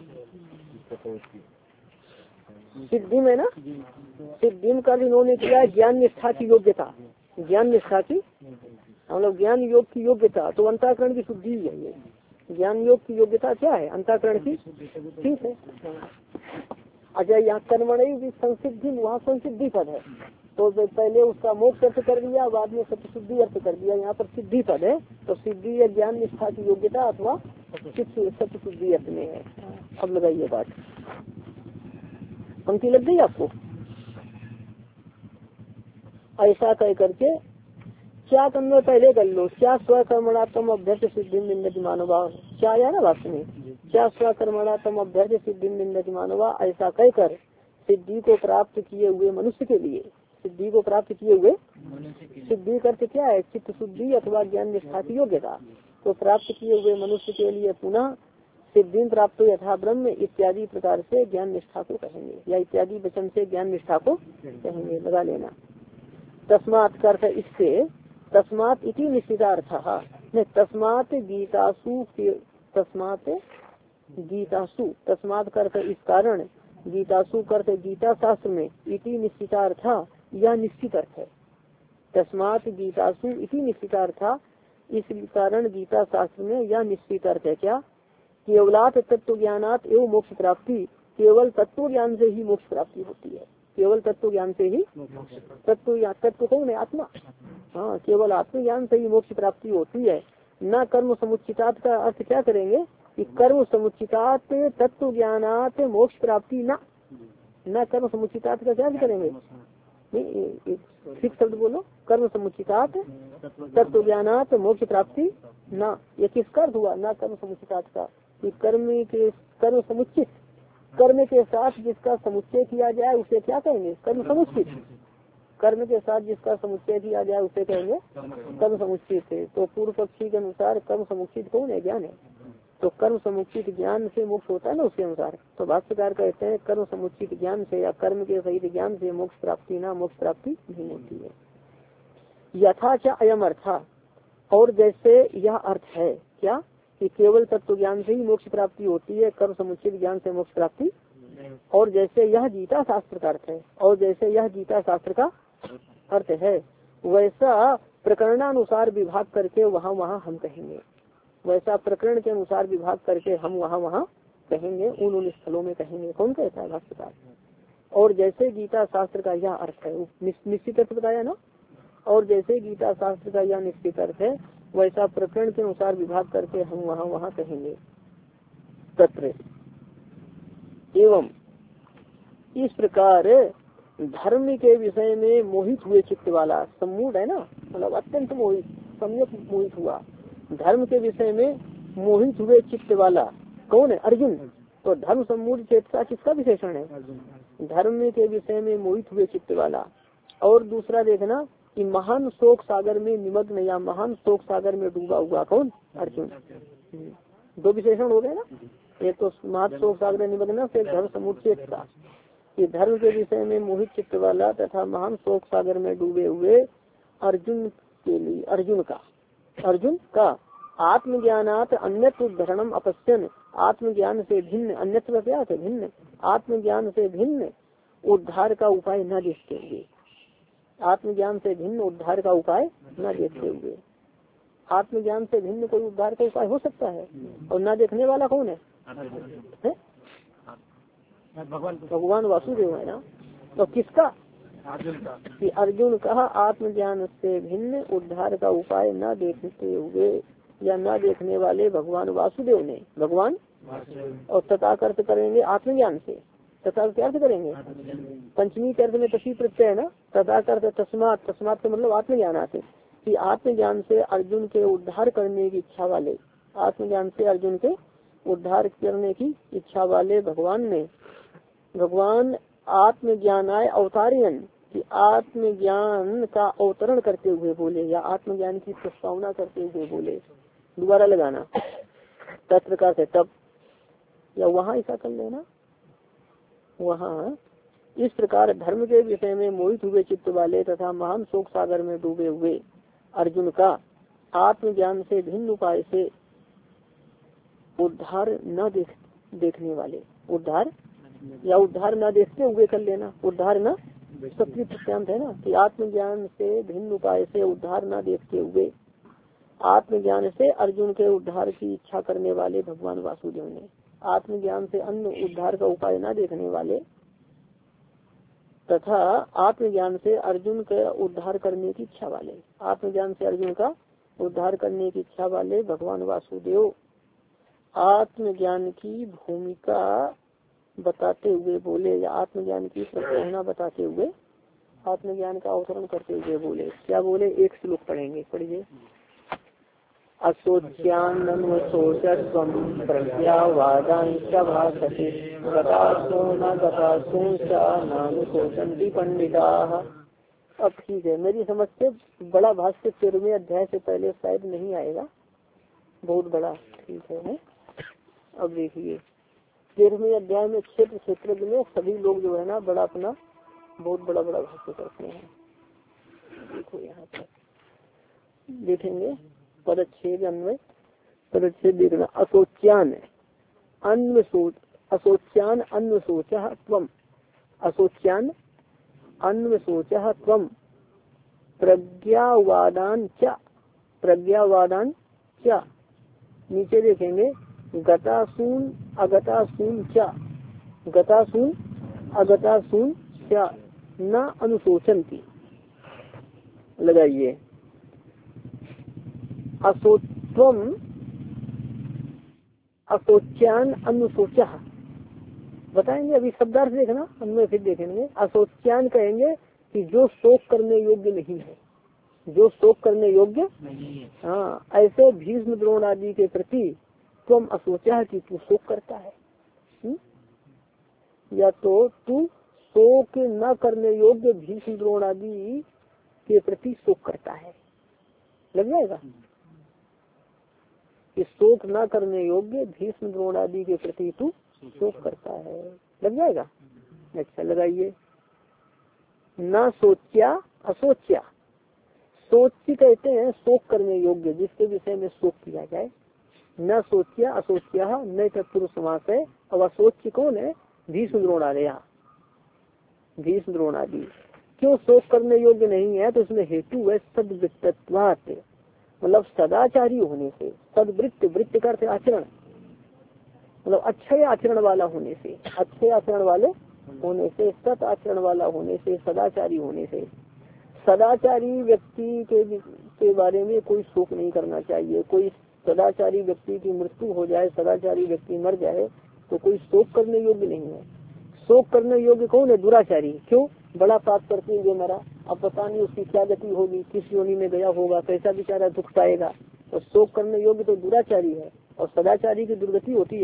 A: सिद्धि में ना, सिद्धि का इन्होंने किया ज्ञान निष्ठा की योग्यता, ज्ञान निष्ठा की हम लोग ज्ञान योग की योग्यता, तो अंतःकरण की शुद्धि है ये। ज्ञान योग की योग्यता क्या है, अंतःकरण की, ठीक है। अच्छा, यहाँ कर्मणि संसिद्धि, वहाँ संसिद्धि पद है, तो पहले उसका मोक्ष अर्थ कर दिया, बाद में सत्यशुद्धि अर्थ कर दिया। यहाँ पर सिद्धि पद है, तो सिद्धि या ज्ञान निष्ठा की योग्यता अथवा सत्यशुद्धि अर्थ में है। अब लगाइए बात, पंक्ति लग गई आपको। ऐसा कह करके क्या करना, पहले कर लो, क्या स्वकर्मणात्म अभ्यर्थ सिद्धि विन्दति मानवा, क्या आया ना वास्तव में, क्या स्वकर्मणात्म अभ्यर्थ सिद्धि विन्दति मानवा, ऐसा कहकर सिद्धि को प्राप्त किए हुए मनुष्य के लिए, सिद्धि को प्राप्त किए हुए, सिद्धि करते क्या है, चित्त शुद्धि अथवा ज्ञान निष्ठा की योग्यता, तो प्राप्त किए हुए मनुष्य के लिए पुनः सिद्धि प्राप्त यथा ब्रह्म इत्यादि प्रकार से ज्ञान निष्ठा को कहेंगे, या इत्यादि वचन से ज्ञान निष्ठा को कहेंगे, लगा लेना। तस्मात् करते इससे, तस्मात् इति निश्चितार्थः, नहीं तस्मात् गीतासु, तस्मात् गीतासु, तस्मात् करते इस कारण, गीतासु करते गीता शास्त्र में, इति निश्चितार्थ, यह निश्चित अर्थ है। तस्मात् गीतासु इति निश्चितार्थ, इस कारण गीता शास्त्र में यह निश्चित अर्थ है क्या, केवलात तत्व ज्ञानात एवं मोक्ष प्राप्ति, केवल तत्व ज्ञान से ही मोक्ष प्राप्ति होती है, केवल तत्व ज्ञान से ही, तत्व तत्व कौन है, आत्मा, हाँ केवल आत्मज्ञान से ही मोक्ष प्राप्ति होती है। न कर्म समुचितात का अर्थ क्या करेंगे कि कर्म समुचितात तत्व ज्ञानात मोक्ष प्राप्ति, न न कर्म समुचितात का क्या करेंगे, नहीं ठीक शब्द बोलो, कर्म समुचितात तत्व ज्ञानात मोक्ष प्राप्ति न, ये किसका अर्थ हुआ, न कर्म समुचितात का, कि कर्म के कर्म समुचित, कर्म के साथ जिसका समुच्चय किया जाए उसे क्या कहेंगे, कर्म समुचित, कर्म के साथ जिसका समुच्चय किया जाए उसे कहेंगे कर्म समुचित है। तो पूर्व पक्षी के अनुसार कर्म समुचित कौन है, ज्ञान है, तो कर्म समुचित ज्ञान से मोक्ष होता है ना उसके अनुसार। तो भाष्यकार कहते हैं कर्म समुचित ज्ञान से या कर्म के सहित ज्ञान से मोक्ष प्राप्ति ना, मोक्ष प्राप्ति नहीं होती है। यथा च अयम अर्था, और जैसे यह अर्थ है क्या कि केवल तत्व ज्ञान से ही मोक्ष प्राप्ति होती है, कर्म समुचित ज्ञान से मोक्ष प्राप्ति, और जैसे यह गीता शास्त्र का अर्थ है, और जैसे यह गीता शास्त्र का अर्थ है, वैसा प्रकरणानुसार विभाग करके वहाँ वहाँ हम कहेंगे, वैसा प्रकरण के अनुसार विभाग करके हम वहाँ वहाँ कहेंगे, उन उन स्थलों में कहेंगे। कौन कहता है, भाष्यकार। और जैसे गीता शास्त्र का यह अर्थ है, निश्चित अर्थ बताया ना, और जैसे गीता शास्त्र का यह निश्चित अर्थ है, वैसा प्रकरण के अनुसार विभाग करके हम वहाँ वहाँ कहेंगे। तत्र एवं इस प्रकार धर्म के विषय में मोहित हुए चित्त वाला, सम्मूढ़ है ना, मतलब अत्यंत मोहित, सम्यक मोहित हुआ, धर्म के विषय में मोहित हुए चित्त वाला कौन है, अर्जुन, तो धर्म सम्मूढ़ चेतसा किसका विशेषण है? धर्म के विषय में मोहित हुए चित्त वाला। और दूसरा देखना कि महान शोक सागर में निमग्न या महान शोक सागर में डूबा हुआ कौन? अर्जुन। दो विशेषण हो गए ना, एक तो महान शोक सागर में निमग्न, फिर धर्म सम्मूढ़ चेतसा। कि धर्म के विषय में मोहित चित्त वाला तथा महान शोक सागर में डूबे हुए अर्जुन के लिए, अर्जुन का अर्जुन का आत्मज्ञानात अन्यत्र धरणम अपश्यन, आत्मज्ञान से भिन्न, अन्यत्र क्या है? भिन्न, आत्मज्ञान से भिन्न उद्धार का उपाय न देखते हुए, आत्मज्ञान से भिन्न उद्धार का उपाय न देखते हुए। आत्मज्ञान से भिन्न कोई उद्धार का उपाय हो सकता है? और न देखने वाला कौन है? है? भगवान वासुदेव है ना। तो किसका? अर्जुन का। कि अर्जुन का आत्मज्ञान से भिन्न उद्धार का उपाय न देखते हुए या न देखने वाले भगवान वासुदेव ने, भगवान और तथा अर्थ करेंगे आत्मज्ञान से, तथा क्या अर्थ करेंगे? पंचमी के अर्थ में तसी प्रत्यय है ना, तथा अर्थ तस्मात, तस्मात का मतलब आत्मज्ञान आते कि आत्मज्ञान से अर्जुन के उद्धार करने की इच्छा वाले, आत्मज्ञान से अर्जुन के उद्धार करने की इच्छा वाले भगवान ने, भगवान आत्मज्ञानाय अवतारियन कि आत्मज्ञान का अवतरण करते हुए बोले या आत्मज्ञान की प्रस्तावना करते हुए बोले। दोबारा लगाना तत्व का से तब, या वहाँ ऐसा कर लेना, वहाँ इस प्रकार धर्म के विषय में मोहित हुए चित्त वाले तथा महान शोक सागर में डूबे हुए अर्जुन का आत्मज्ञान से भिन्न उपाय से उद्धार न देख देखने वाले, उद्धार या उद्धार न देखते हुए कर लेना, उद्धार न सत्य प्रत्यांत है ना कि आत्मज्ञान से भिन्न उपाय से उद्धार न देखते हुए, आत्मज्ञान से अर्जुन के उद्धार की इच्छा करने वाले भगवान वासुदेव ने, आत्मज्ञान से अन्य उद्धार का उपाय न देखने वाले तथा आत्मज्ञान से अर्जुन के उद्धार करने की इच्छा वाले, आत्मज्ञान से अर्जुन का उद्धार करने की इच्छा वाले भगवान वासुदेव आत्मज्ञान की भूमिका बताते हुए बोले या आत्मज्ञान की प्रस्तावना बताते हुए, आत्मज्ञान का अवतरण करते हुए बोले। क्या बोले? एक श्लोक पढ़ेंगे, पढ़िए। असोच्यान्ननुशोचत्वं प्रज्ञावादांश्च भासते गतासो न गतासो च नानुशोचन्ति पंडिताः। अब ठीक है, मेरी समझ से बड़ा भाष्य तेरहवें अध्याय से पहले शायद नहीं आएगा, बहुत बड़ा, ठीक है, है? अब देखिए तेरहवें अध्याय में क्षेत्र क्षेत्र में सभी लोग जो है ना बड़ा अपना बहुत बड़ा बड़ा भाष्य करते हैं। देखो यहाँ पर देखेंगे पदच्छेद अन्वय, पदच्छेद देखना। असोच्यान अन्व सोच, असोच्यान अन्व सोचा त्वम, असोच्यान अन्व सोचा त्वम प्रज्ञावादान च, प्रज्ञावादान च, नीचे देखेंगे गतासून अगतासून च, गतासून अगतासून च न अनुशोचन्ति। लगाइए असोत्वम असोच्यान अनुशोचा, बताएंगे अभी शब्दार्थ देखना, अन्वय फिर देखेंगे। असोच्यान कहेंगे कि जो शोक करने योग्य नहीं है, जो शोक करने योग्य नहीं है, हाँ, ऐसे भीष्म द्रोण आदि के प्रति तुम असोचा कि तू शोक करता है, हुँ? या तो तू शोक न करने योग्य भीष्म द्रोण आदि के प्रति शोक करता है। लग जाएगा कि शोक न करने योग्य भीष्म द्रोण आदि के प्रति तू शोक करता है, लग जाएगा। अच्छा लगाइए। न सोचा असोच्या, सोच कहते हैं शोक करने योग्य जिसके विषय में शोक किया जाए। न सोचिया असोच्या न तत्पुरुष समास है। अब असोच्य कौन है? भीष्म द्रोण आदि, भीष्म द्रोण आदि क्यों शोक करने योग्य नहीं है? तो इसमें हेतु है सद्वृत्तत्वात्, मतलब सदाचारी होने से। सद्वृत्त, वृत्त का अर्थ आचरण, मतलब अच्छे आचरण वाला होने से, अच्छे आचरण वाले होने से, सत आचरण वाला होने से, सदाचारी होने से। सदाचारी व्यक्ति के, के बारे में कोई शोक नहीं करना चाहिए। कोई सदाचारी व्यक्ति की मृत्यु हो जाए, सदाचारी व्यक्ति मर जाए तो कोई शोक करने योग्य नहीं है। शोक करने योग्य कौन है? दुराचारी। क्यों? बड़ा पाप करते हुए मरा, अब पता नहीं उसकी क्या गति होगी, किस योनि में गया होगा, कैसा बेचारा दुख पाएगा। तो शोक करने योग्य तो दुराचारी है। और सदाचारी की दुर्गति होती है क्या?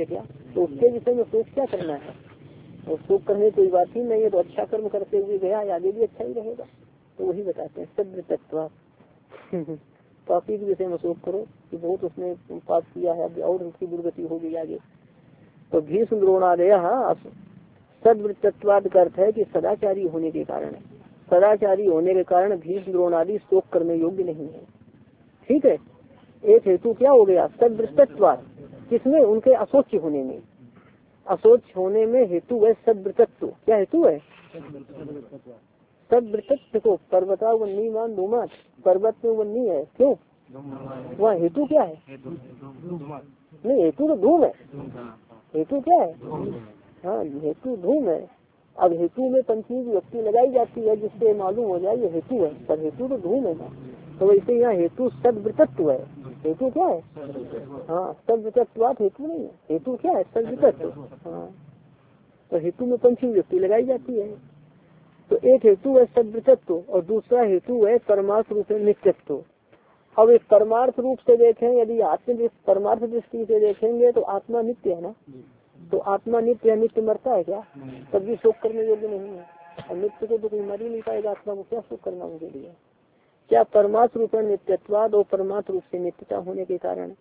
A: तो उसके विषय में शोक क्या करना है, और शोक करने कोई बात ही नहीं है। तो अच्छा कर्म करते हुए गया, आगे भी अच्छा ही रहेगा। तो वही बताते हैं सब्र तत्व। पापी के विषय में शोक करो कि बहुत उसने पाप किया है, अभी और उसकी दुर्गति होगी आगे। तो भीष्म द्रोणादय सद्वृत्तत्वाद का अर्थ है कि सदाचारी होने के कारण, सदाचारी होने के कारण भीष्म द्रोणादि शोक करने योग्य नहीं है। ठीक है, एक हेतु क्या हो गया, सद्वृत्तत्वाद, किसमें, उनके असोच्य होने में। असोच होने में हेतु है सद्वृत्तत्व। क्या हेतु है, सद्वृत्तत्व को। पर्वता वन्नी मान धूमा, पर्वत में वन्नी है, क्यों, वह हेतु क्या है, नहीं हेतु तो धूम है, हेतु क्या है, हाँ हेतु धूम है। अब हेतु में पंचमी व्यक्ति लगाई जाती है जिससे मालूम हो जाए ये हेतु है, पर हेतु तो धूम है ना। तो वैसे यहाँ हेतु सद्वृत्तत्व है, हेतु क्या है, हाँ सद्वृत्तत्वात् हेतु नहीं है, हेतु क्या है सद्वृत्तत्व। हाँ तो हेतु में पंचमी व्यक्ति लगाई जाती है। तो एक हेतु है सद्वृत्तत्व और दूसरा हेतु है परमार्थ रूप में नित्यत्व। अब इस परमार्थ रूप से देखें, यदि आत्म परमार्थ दृष्टि से देखेंगे तो आत्मा नित्य है ना। तो आत्मा नित्य है, नित्य मरता है क्या, तब भी शोक करने योग्य नहीं है। और नित्य को तो कोई मर ही नहीं पाएगा, आत्मा को क्या शोक करना उनके लिए। क्या परमार्थ रूप में नित्यत्वाद और परमार्थ रूप से नित्यता होने के कारण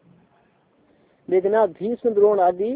A: देखना भीष्म द्रोण आदि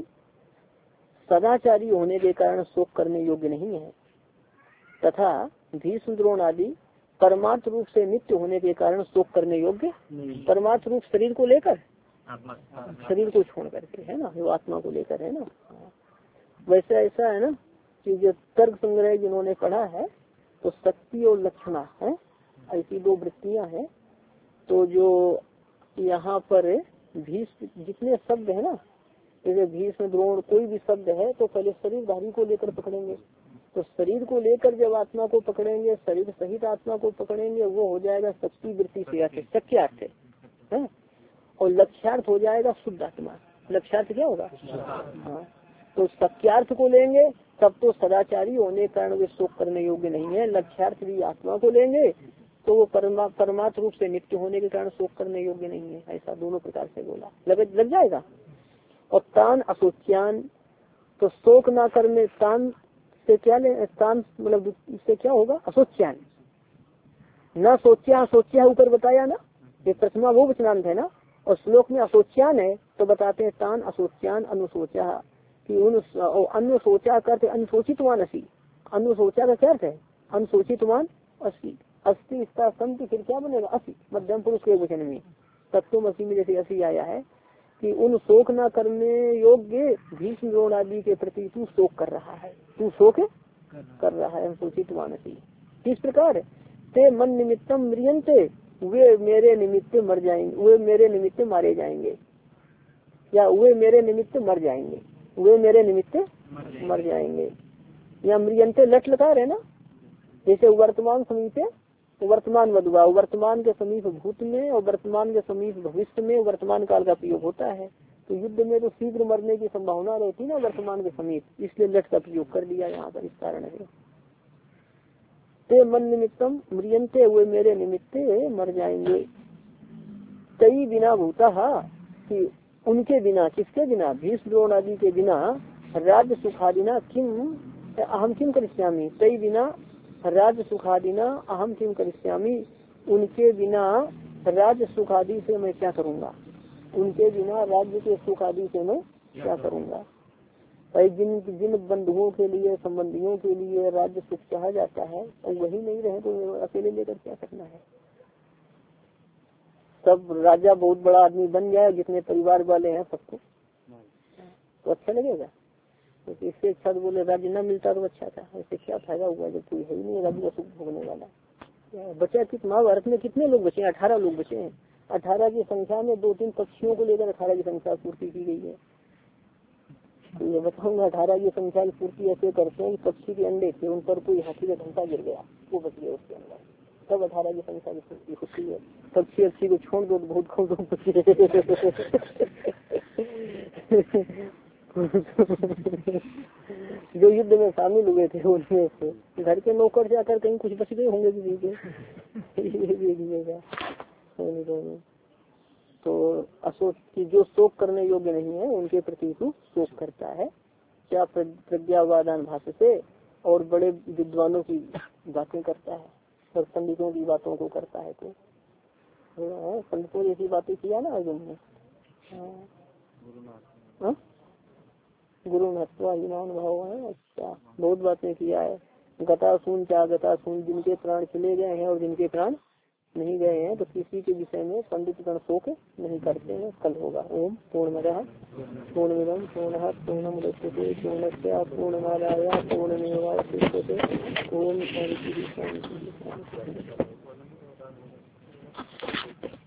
A: सदाचारी होने के कारण शोक करने योग्य नहीं है, तथा भीष्म द्रोण आदि परमार्थ रूप से नित्य होने के कारण शोक करने योग्य। परमार्थ रूप शरीर को लेकर, शरीर को छोड़ करके है ना, वो आत्मा को लेकर है ना। वैसे ऐसा है ना कि जो तर्क संग्रह जिन्होंने पढ़ा है तो शक्ति और लक्षणा है, ऐसी दो वृत्तियां हैं। तो जो यहाँ पर भीष्म जितने शब्द है ना, जैसे भीष्म द्रोण कोई भी शब्द है तो पहले शरीरधारी को लेकर पकड़ेंगे। तो शरीर को लेकर जब आत्मा को पकड़ेंगे, शरीर सहित आत्मा को पकड़ेंगे, वो हो जाएगा शक्ति वृत्ति से अर्थ, शक्यार्थ है। और लक्ष्यार्थ हो जाएगा शुद्ध आत्मा। लक्ष्यार्थ क्या होगा, हाँ तो शक्यार्थ को लेंगे तब तो सदाचारी होने के कारण वे शोक करने योग्य नहीं है। लक्ष्यार्थ भी आत्मा को लेंगे तो वो परमा परमार्थ रूप से नित्य होने के कारण शोक करने योग्य नहीं है। ऐसा दोनों प्रकार से बोला, लग लग जाएगा। और तान असोच्यान, तो शोक ना करने, तान से क्या ले, तान मतलब इससे क्या होगा, असोच्यान न सोचा, असोच्या ऊपर बताया ना, ये प्रथमा वो वचनांत है ना, और श्लोक में असोच्यान है तो बताते हैं तान असोच्यान अनुसोचा, कि उन अनुसोचा करते अनुशोचितवान असी। अनुसोचा का क्या अर्थ है, अनुशोचितवान असी, अस्थि इसका संति फिर क्या बनेगा, असी मध्यम पुरुष के वचन में, तत्व असी में जैसे असी आया है कि उन शोक न करने योग्य भीष्म द्रोण आदि के प्रति तू शोक कर रहा है, तू शोक कर रहा है अनुशोचितवान असी। किस प्रकार, ते मन निमित्तम म्रियंते, वे मेरे निमित्त मर जाएंगे, वे मेरे निमित्त मारे जाएंगे, या वे मेरे निमित्त मर जाएंगे, वे मेरे निमित्त मर जाएंगे। या म्रियंते लट लकार है ना, जैसे वर्तमान समीपे वर्तमान वधुआ, वर्तमान के समीप भूत में और वर्तमान के समीप भविष्य में वर्तमान काल का प्रयोग होता है। तो युद्ध में तो शीघ्र मरने की संभावना रहती ना वर्तमान के समीप, इसलिए लट का प्रयोग कर दिया यहाँ पर, इस कारण है। ते मन निमित्तम म्रियंते, हुए मेरे निमित्त मर जाएंगे। कई बिना भूता कि उनके बिना, किसके बिना, भीष्म द्रोण आदि के बिना, राज्य सुखादिना किम अहम किम करिष्यामि, कई बिना राज्य सुखादिना अहम किम करिष्यामि, उनके बिना राज्य सुखादि से मैं क्या करूँगा, उनके बिना राज्य के सुखादि से मैं क्या करूँगा। भाई जिन जिन बंधुओं के लिए, संबंधियों के लिए राज्य सुख चाहा जाता है और वही नहीं रहे तो अकेले लेकर क्या करना है। सब राजा बहुत बड़ा आदमी बन जाए, जितने परिवार वाले हैं सबको, तो अच्छा लगेगा। तो इससे अच्छा तो बोले राज्य न मिलता तो अच्छा था, ऐसे क्या फायदा हुआ जब कोई है ही नहीं राज्य का सुख भोगने वाला। बचा कित महाभारत में कितने लोग बचे हैं, अठारह लोग बचे हैं। अठारह की संख्या में दो तीन पक्षियों को लेकर अठारह की संख्या पूर्ति की गई है। तो ये बताऊंगा अठारह की संख्या की पूर्ति ऐसे करते हैं कि पक्षी के अंडे थे, उन पर कोई हाथी का घंटा गिर गया, वो बच गया उसके अंदर, तब अठारह की संख्या की पूर्ति होती है। पक्षी अच्छी को छोड़ दो तो बहुत कम लोग बचे। जो युद्ध में शामिल हुए थे उनमें से घर के नौकर जाकर कहीं कुछ बच गए होंगे किसी के। तो अशोक की जो शोक करने योग्य नहीं है उनके प्रति तू शोक करता है। क्या प्रज्ञावादान भाष्य से और बड़े विद्वानों की बातें करता है और पंडितों की बातों को करता है। तो पंडितों जैसी बातें किया ना अर्जुन ने। हाँ गुरु महत्वाभिमान भाव है। अच्छा बहुत बातें किया है। गता सुन क्या गता सुन, जिनके प्राण चले गए हैं और जिनके प्राण नहीं गए हैं तो किसी के विषय में पंडित गण शोक नहीं करते हैं। कल होगा। ओम पूर्णमदः पूर्णमिदं पूर्णः पूर्णमुदच्यते पूर्णस्य पूर्णमादाय पूर्णमेवावशिष्यते। ओम शांति शांति शांति।